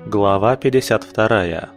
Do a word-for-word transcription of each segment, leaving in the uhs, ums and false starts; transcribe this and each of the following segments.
Глава пятьдесят вторая.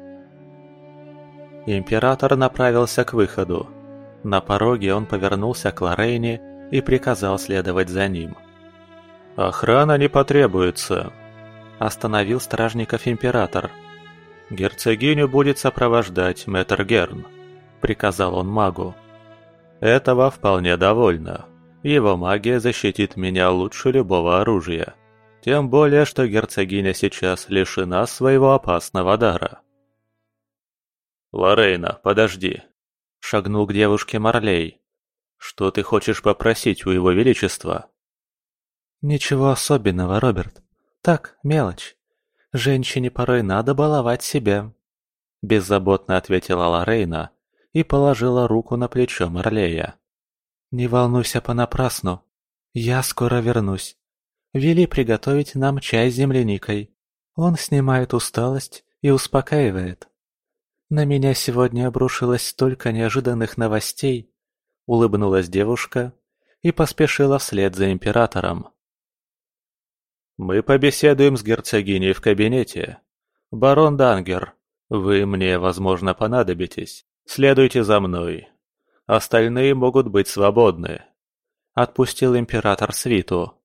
Император направился к выходу. На пороге он повернулся к Лорейне и приказал следовать за ним. «Охрана не потребуется», – остановил стражников император. «Герцогиню будет сопровождать мэтр Герн», – приказал он магу. «Этого вполне довольно. Его магия защитит меня лучше любого оружия. Тем более, что герцогиня сейчас лишена своего опасного дара». «Лорейна, подожди», – шагнул к девушке Марлей. «Что ты хочешь попросить у его величества?» «Ничего особенного, Роберт. Так, мелочь. Женщине порой надо баловать себя», – беззаботно ответила Лорейна и положила руку на плечо Марлея. «Не волнуйся понапрасну. Я скоро вернусь. Вели приготовить нам чай с земляникой. Он снимает усталость и успокаивает. На меня сегодня обрушилось столько неожиданных новостей», – улыбнулась девушка и поспешила вслед за императором. «Мы побеседуем с герцогиней в кабинете. Барон Дангер, вы мне, возможно, понадобитесь. Следуйте за мной. Остальные могут быть свободны», – отпустил император свиту.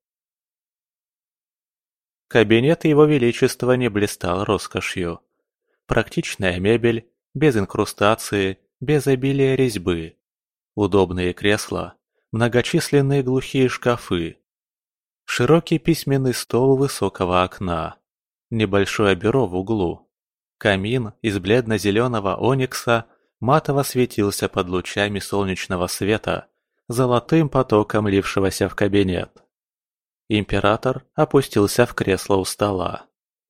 Кабинет его величества не блистал роскошью. Практичная мебель, без инкрустации, без обилия резьбы. Удобные кресла, многочисленные глухие шкафы. Широкий письменный стол у высокого окна. Небольшое бюро в углу. Камин из бледно-зеленого оникса матово светился под лучами солнечного света, золотым потоком лившегося в кабинет. Император опустился в кресло у стола.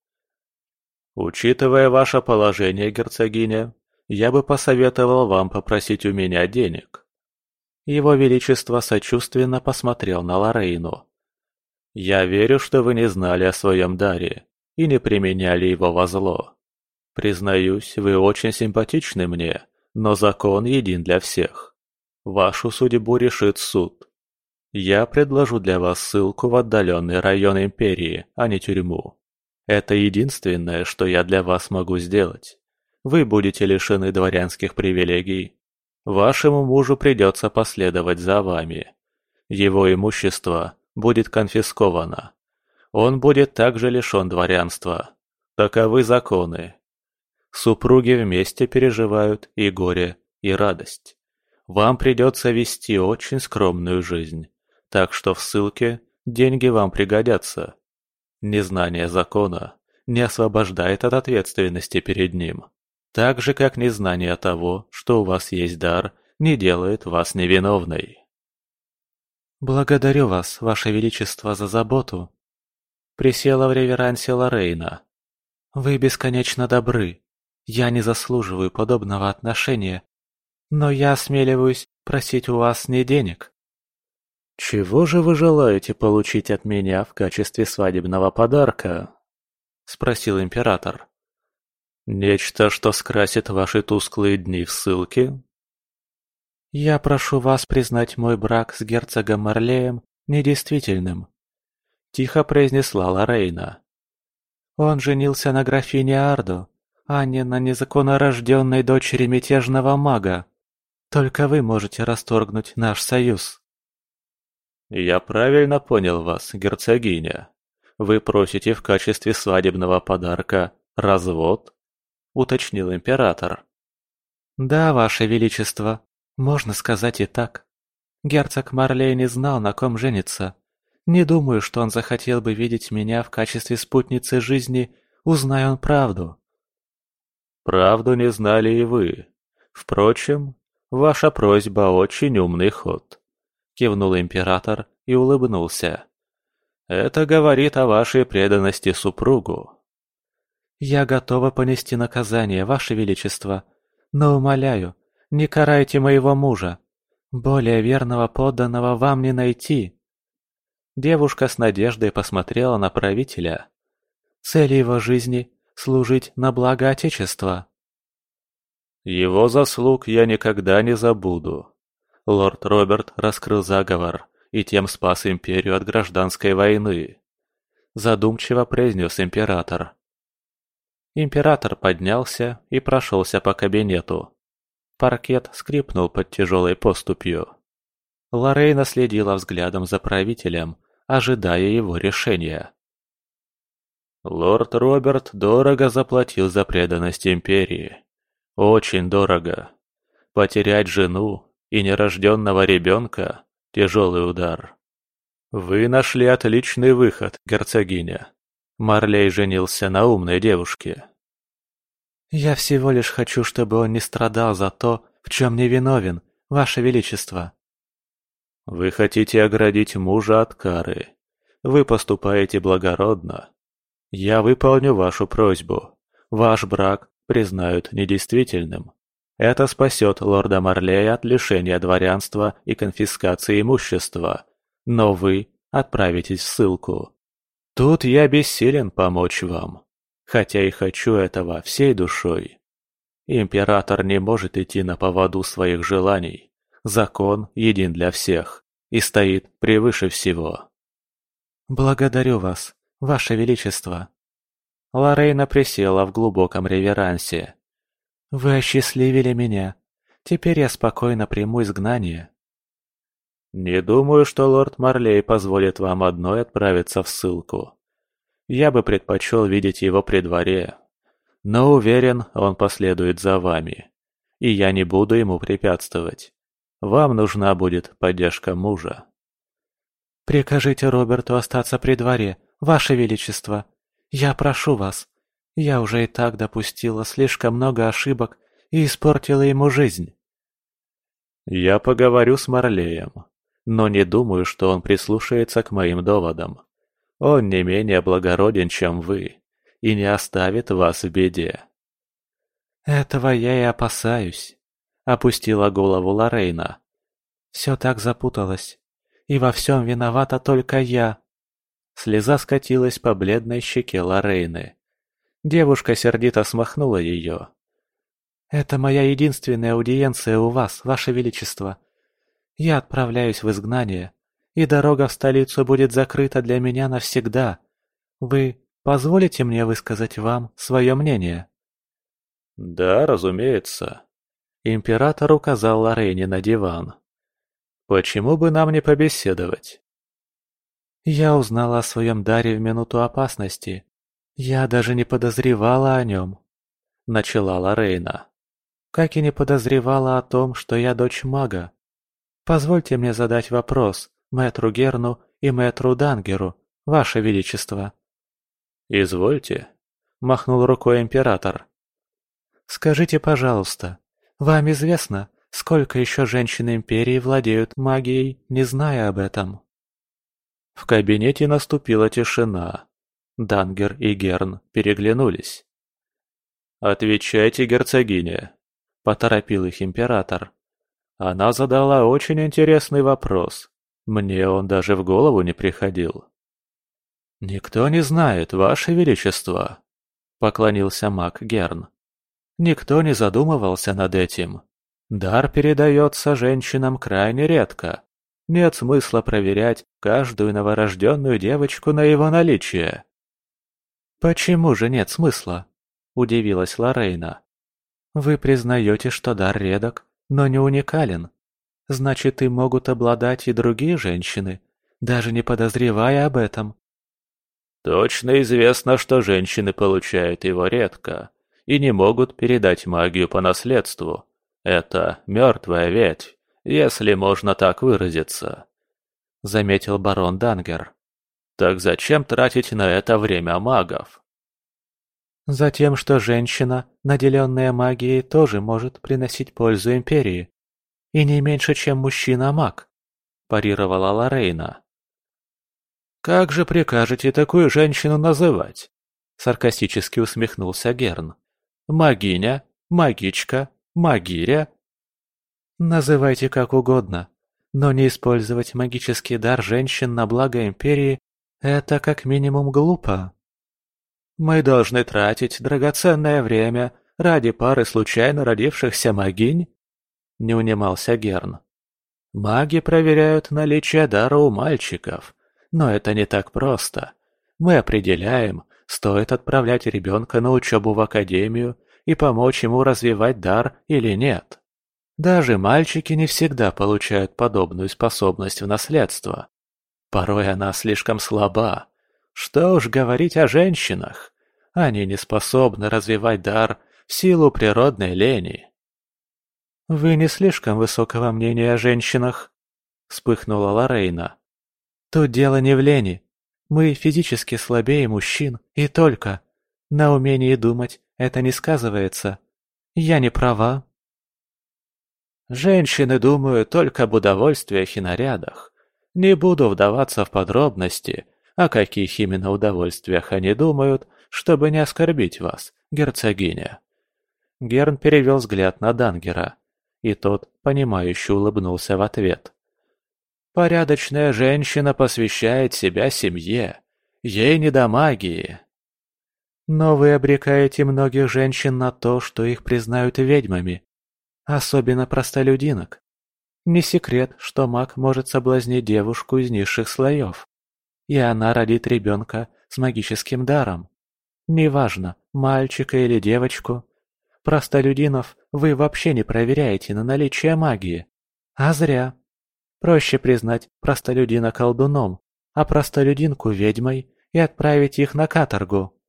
«Учитывая ваше положение, герцогиня, я бы посоветовал вам попросить у меня денег». Его Величество сочувственно посмотрел на Лорейну. «Я верю, что вы не знали о своем даре и не применяли его во зло. Признаюсь, вы очень симпатичны мне, но закон един для всех. Вашу судьбу решит суд. Я предложу для вас ссылку в отдаленный район Империи, а не тюрьму. Это единственное, что я для вас могу сделать. Вы будете лишены дворянских привилегий. Вашему мужу придется последовать за вами. Его имущество будет конфисковано. Он будет также лишен дворянства. Таковы законы. Супруги вместе переживают и горе, и радость. Вам придется вести очень скромную жизнь, так что в ссылке деньги вам пригодятся. Незнание закона не освобождает от ответственности перед ним, так же, как незнание того, что у вас есть дар, не делает вас невиновной». «Благодарю вас, Ваше Величество, за заботу», – присела в реверансе Лорейна. «Вы бесконечно добры. Я не заслуживаю подобного отношения, но я осмеливаюсь просить у вас не денег». «Чего же вы желаете получить от меня в качестве свадебного подарка?» – спросил император. «Нечто, что скрасит ваши тусклые дни в ссылке?» «Я прошу вас признать мой брак с герцогом Марлеем недействительным», – тихо произнесла Лорейна. «Он женился на графине Ардо, а не на незаконнорожденной дочери мятежного мага. Только вы можете расторгнуть наш союз». «Я правильно понял вас, герцогиня. Вы просите в качестве свадебного подарка развод?» – уточнил император. «Да, Ваше Величество, можно сказать и так. Герцог Марлей не знал, на ком жениться. Не думаю, что он захотел бы видеть меня в качестве спутницы жизни, узнай он правду». «Правду не знали и вы. Впрочем, ваша просьба очень умный ход», – кивнул император и улыбнулся. «Это говорит о вашей преданности супругу». «Я готова понести наказание, Ваше Величество, но умоляю, не карайте моего мужа. Более верного подданного вам не найти». Девушка с надеждой посмотрела на правителя. «Цель его жизни – служить на благо Отечества». «Его заслуг я никогда не забуду». Лорд Роберт раскрыл заговор и тем спас империю от гражданской войны. Задумчиво произнес император. Император поднялся и прошелся по кабинету. Паркет скрипнул под тяжелой поступью. Лорейна следила взглядом за правителем, ожидая его решения. Лорд Роберт дорого заплатил за преданность империи. Очень дорого. Потерять жену и нерожденного ребенка – тяжелый удар. Вы нашли отличный выход, герцогиня. Марлей женился на умной девушке. Я всего лишь хочу, чтобы он не страдал за то, в чем не виновен, Ваше Величество. Вы хотите оградить мужа от кары. Вы поступаете благородно. Я выполню вашу просьбу. Ваш брак признают недействительным. Это спасет лорда Марлея от лишения дворянства и конфискации имущества. Но вы отправитесь в ссылку. Тут я бессилен помочь вам, хотя и хочу этого всей душой. Император не может идти на поводу своих желаний. Закон един для всех и стоит превыше всего. Благодарю вас, Ваше Величество. Лорейна присела в глубоком реверансе. Вы осчастливили меня. Теперь я спокойно приму изгнание. Не думаю, что лорд Марлей позволит вам одной отправиться в ссылку. Я бы предпочел видеть его при дворе, но уверен, он последует за вами, и я не буду ему препятствовать. Вам нужна будет поддержка мужа. Прикажите Роберту остаться при дворе, Ваше Величество. Я прошу вас. Я уже и так допустила слишком много ошибок и испортила ему жизнь. Я поговорю с Марлеем, но не думаю, что он прислушается к моим доводам. Он не менее благороден, чем вы, и не оставит вас в беде. Этого я и опасаюсь, опустила голову Лорейна. Все так запуталось, и во всем виновата только я. Слеза скатилась по бледной щеке Лорейны. Девушка сердито смахнула ее. «Это моя единственная аудиенция у вас, Ваше Величество. Я отправляюсь в изгнание, и дорога в столицу будет закрыта для меня навсегда. Вы позволите мне высказать вам свое мнение?» «Да, разумеется». Император указал Лорейне на диван. «Почему бы нам не побеседовать?» «Я узнала о своем даре в минуту опасности. Я даже не подозревала о нем», — начала Лорейна. «Как и не подозревала о том, что я дочь мага. Позвольте мне задать вопрос мэтру Герну и мэтру Дангеру, Ваше Величество». «Извольте», — махнул рукой император. «Скажите, пожалуйста, вам известно, сколько еще женщин Империи владеют магией, не зная об этом?» В кабинете наступила тишина. Дангер и Герн переглянулись. «Отвечайте, герцогиня», — поторопил их император. Она задала очень интересный вопрос. Мне он даже в голову не приходил. «Никто не знает, Ваше Величество», — поклонился маг Герн. «Никто не задумывался над этим. Дар передается женщинам крайне редко. Нет смысла проверять каждую новорожденную девочку на его наличие». «Почему же нет смысла?» – удивилась Лорейна. «Вы признаете, что дар редок, но не уникален. Значит, и могут обладать и другие женщины, даже не подозревая об этом». «Точно известно, что женщины получают его редко и не могут передать магию по наследству. Это мертвая ветвь, если можно так выразиться», — заметил барон Дангер. «Так зачем тратить на это время магов?» «Затем, что женщина, наделенная магией, тоже может приносить пользу Империи. И не меньше, чем мужчина-маг», – парировала Лорейна. «Как же прикажете такую женщину называть?» – саркастически усмехнулся Герн. «Магиня? Магичка? Магиря?» «Называйте как угодно, но не использовать магический дар женщин на благо Империи – это как минимум глупо». «Мы должны тратить драгоценное время ради пары случайно родившихся магинь?» – не унимался Герн. «Маги проверяют наличие дара у мальчиков, но это не так просто. Мы определяем, стоит отправлять ребенка на учебу в академию и помочь ему развивать дар или нет. Даже мальчики не всегда получают подобную способность в наследство. Порой она слишком слаба. Что уж говорить о женщинах. Они не способны развивать дар в силу природной лени. «Вы не слишком высокого мнения о женщинах», — вспыхнула Лорейна. «Тут дело не в лени. Мы физически слабее мужчин, и только. На умении думать это не сказывается. Я не права». «Женщины думают только об удовольствиях и нарядах. Не буду вдаваться в подробности, о каких именно удовольствиях они думают, чтобы не оскорбить вас, герцогиня». Герн перевел взгляд на Дангера, и тот, понимающе улыбнулся в ответ. «Порядочная женщина посвящает себя семье. Ей не до магии». «Но вы обрекаете многих женщин на то, что их признают ведьмами. Особенно простолюдинок. Не секрет, что маг может соблазнить девушку из низших слоев. И она родит ребенка с магическим даром. Неважно, мальчика или девочку. Простолюдинов вы вообще не проверяете на наличие магии. А зря. Проще признать простолюдина колдуном, а простолюдинку ведьмой и отправить их на каторгу».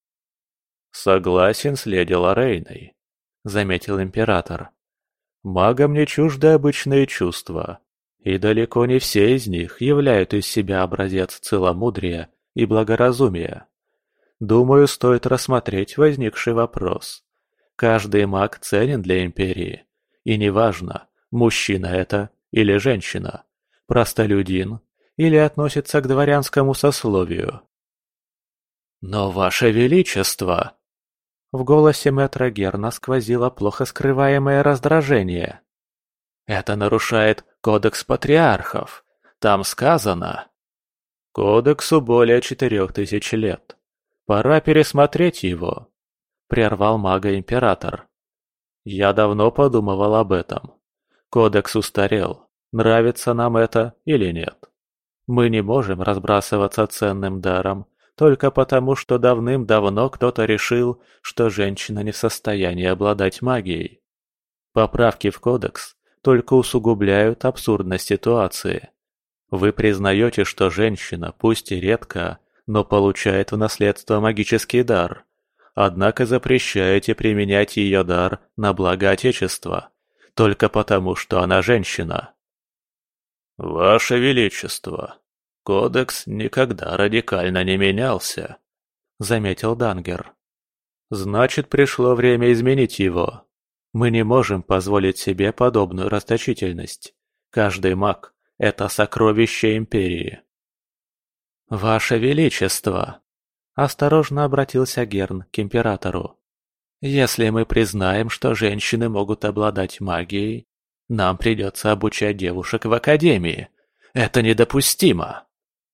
«Согласен с леди Лорейной», — заметил император. «Магам не чужды обычные чувства, и далеко не все из них являют из себя образец целомудрия и благоразумия. Думаю, стоит рассмотреть возникший вопрос. Каждый маг ценен для империи, и неважно, мужчина это или женщина, простолюдин или относится к дворянскому сословию». «Но, Ваше Величество!» В голосе мэтра Герна сквозило плохо скрываемое раздражение. «Это нарушает кодекс патриархов. Там сказано...» «Кодексу более четырех тысяч лет. Пора пересмотреть его», — прервал мага император. «Я давно подумывал об этом. Кодекс устарел. Нравится нам это или нет? Мы не можем разбрасываться ценным даром, только потому, что давным-давно кто-то решил, что женщина не в состоянии обладать магией. Поправки в кодекс только усугубляют абсурдность ситуации. Вы признаете, что женщина, пусть и редко, но получает в наследство магический дар, однако запрещаете применять ее дар на благо Отечества, только потому, что она женщина». «Ваше Величество, кодекс никогда радикально не менялся», — заметил Дангер. «Значит, пришло время изменить его. Мы не можем позволить себе подобную расточительность. Каждый маг — это сокровище империи». «Ваше Величество!» — осторожно обратился Герн к императору. «Если мы признаем, что женщины могут обладать магией, нам придется обучать девушек в академии. Это недопустимо!»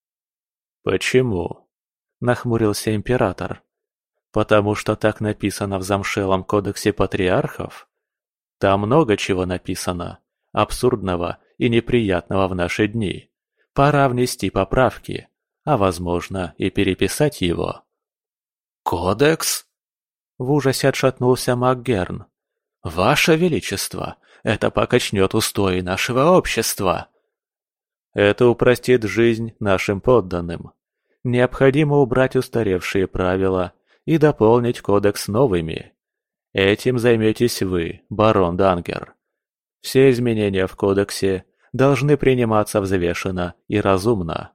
«Почему?» – нахмурился император. «Потому что так написано в замшелом кодексе патриархов? Там много чего написано, абсурдного и неприятного в наши дни. Пора внести поправки, а, возможно, и переписать его». «Кодекс?» – в ужасе отшатнулся МакГерн. «Ваше Величество, это покачнет устои нашего общества!» «Это упростит жизнь нашим подданным. Необходимо убрать устаревшие правила и дополнить кодекс новыми. Этим займетесь вы, барон Дангер. Все изменения в кодексе должны приниматься взвешенно и разумно».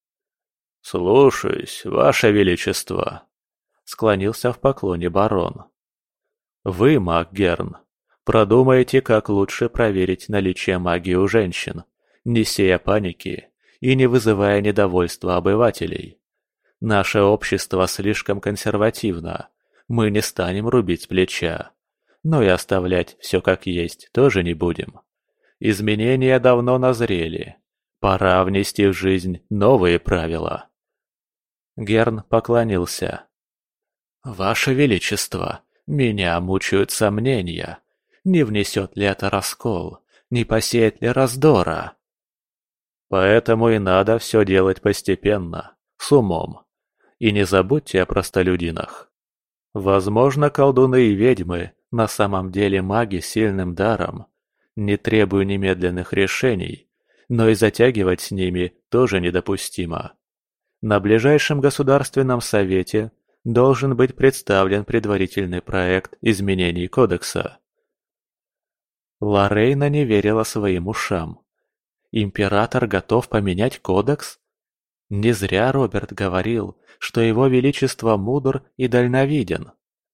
«Слушаюсь, Ваше Величество», — склонился в поклоне барон. «Вы, МакГерн, продумайте, как лучше проверить наличие магии у женщин, не сея паники и не вызывая недовольства обывателей. Наше общество слишком консервативно, мы не станем рубить с плеча, но и оставлять все как есть тоже не будем. Изменения давно назрели, пора внести в жизнь новые правила». Герн поклонился. «Ваше Величество, меня мучают сомнения. Не внесет ли это раскол, не посеет ли раздора?» «Поэтому и надо все делать постепенно, с умом. И не забудьте о простолюдинах. Возможно, колдуны и ведьмы на самом деле маги с сильным даром. Не требую немедленных решений, но и затягивать с ними тоже недопустимо. На ближайшем государственном совете должен быть представлен предварительный проект изменений кодекса. Лорейна не верила своим ушам. Император готов поменять кодекс? Не зря Роберт говорил, что его величество мудр и дальновиден.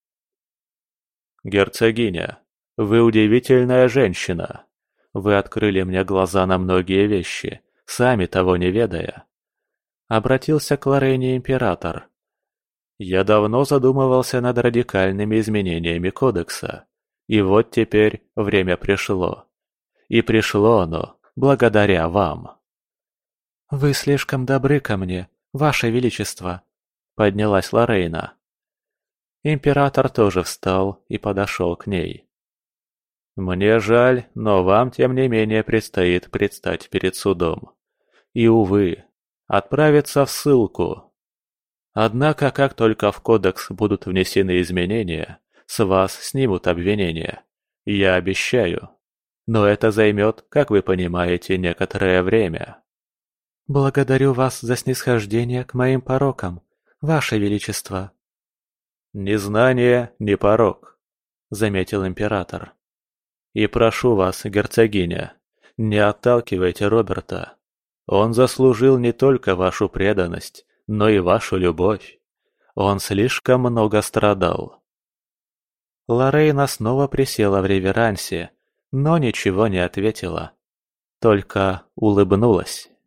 «Герцогиня, вы удивительная женщина. Вы открыли мне глаза на многие вещи, сами того не ведая». Обратился к Лорейне император. «Я давно задумывался над радикальными изменениями кодекса. И вот теперь время пришло. И пришло оно благодаря вам». «Вы слишком добры ко мне, ваше величество», — поднялась Лорейна. Император тоже встал и подошел к ней. «Мне жаль, но вам, тем не менее, предстоит предстать перед судом. И, увы, отправиться в ссылку. Однако, как только в кодекс будут внесены изменения, с вас снимут обвинения. Я обещаю. Но это займет, как вы понимаете, некоторое время». «Благодарю вас за снисхождение к моим порокам, ваше величество». «Незнание не порок», — заметил император. «И прошу вас, герцогиня, не отталкивайте Роберта. Он заслужил не только вашу преданность, но и вашу любовь. Он слишком много страдал». Лорейна снова присела в реверансе, но ничего не ответила. Только улыбнулась.